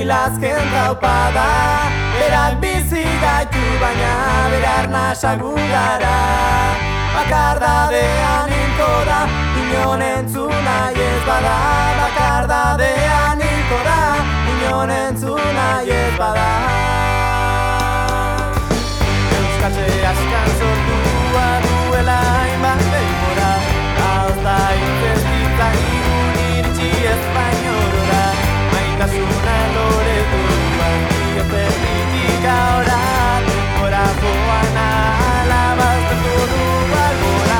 azken taupada. Berak bizi gaitu baina bere arnasa gu gara. Bakardadean hilko da, inon entzun nahi ez bada. Bakardadean hilko da, inon entzun nahi ez bada. Euskatxe askan sortua duela hainbat denbora. Hau da inzestitza igun iritsi espainolora. Maitasuna loretua, bioterritik ahora. Denbora joan ala baztertu du albora.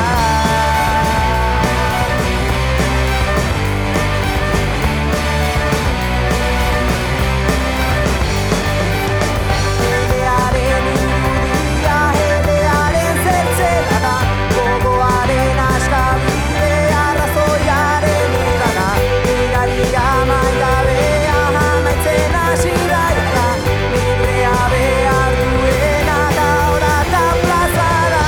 Elearen irudia, elearen zertzela da. Gogoaren askabide, arrazoiaren irana. Iraria maigabea, amaitzen hasi da jada. Librea behar duena gaur eta plazara.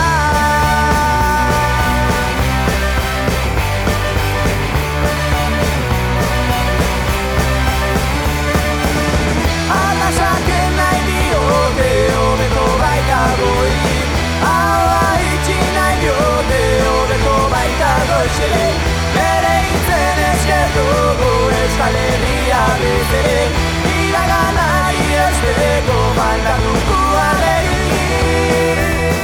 Atasaken nahi diote, hobeto baita goi. Ahoa itxi nahi diote, hobeto baita goizere. Bere hitzen esker dugu Euskal Herria bezere. Iraganari esteko faltatuko alegin.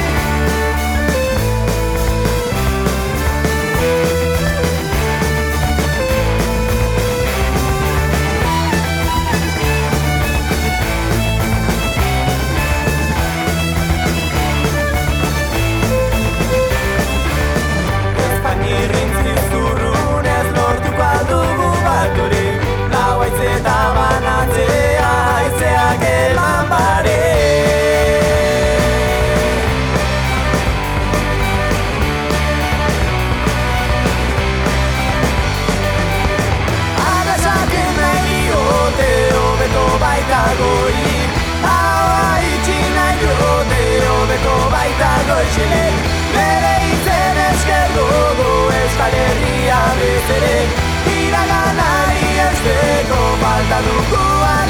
Espainirrintzi zurrunez lortuko aldugu bat hori. Lau haitzeta banatzea haizeak eman bare. Atasaken nahi diote, hobeto baita goi. Ahoa itxi nahi diote, hobeto baita goizele. Bere hitzen esker dugu Euskal Herria bezere. Iraganari esteko falta dugu